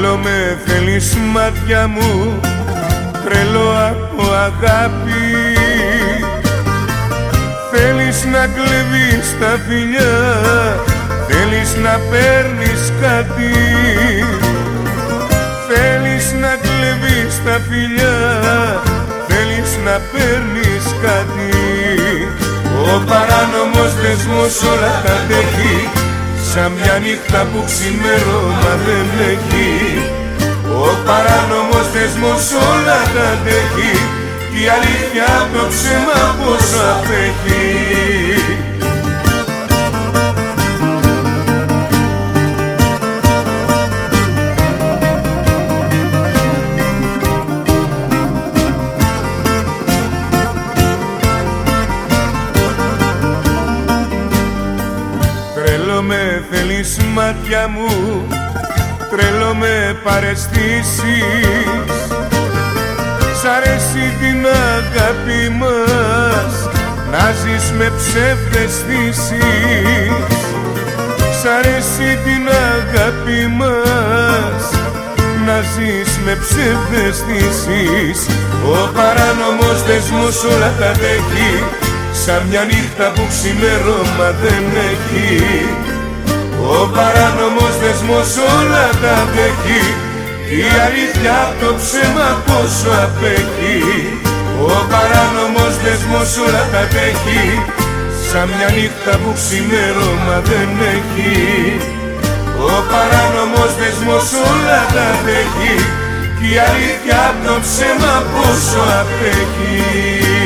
Τρελό με θέλεις μάτια μου, τρελό από αγάπη. Θέλεις να κλέβεις τα φιλιά, θέλεις να παίρνεις κάτι. Θέλεις να κλέβεις τα φιλιά, θέλεις να παίρνεις κάτι. Ο παράνομος δεσμός όλα τα αντέχει, σαν μια νύχτα που ξημέρωμα δεν έχει. Ο παράνομος δεσμός όλα τα αντέχει, η αλήθεια απ' το ψέμα πόσο απέχει. Τρελό με θέλεις μάτια μου, τρελό με παραισθήσεις. Σ' αρέσει την αγάπη μας, να ζεις με ψευδαισθήσεις. Σ' αρέσει την αγάπη μας, να ζεις με ψευδαισθήσεις. Ο παράνομος δεσμός όλα τα αντέχει, σαν μια νύχτα που ξημέρωμα δεν έχει. Ο παράνομος δεσμός όλα τα αντέχει, η αλήθεια απ' το ψέμα πόσο απέχει. Ο παράνομος δεσμός όλα τα αντέχει, σαν μια νύχτα που ξημέρωμα δεν έχει. Ο παράνομος δεσμός όλα τα αντέχει, η αλήθεια απ' το ψέμα πόσο απέχει.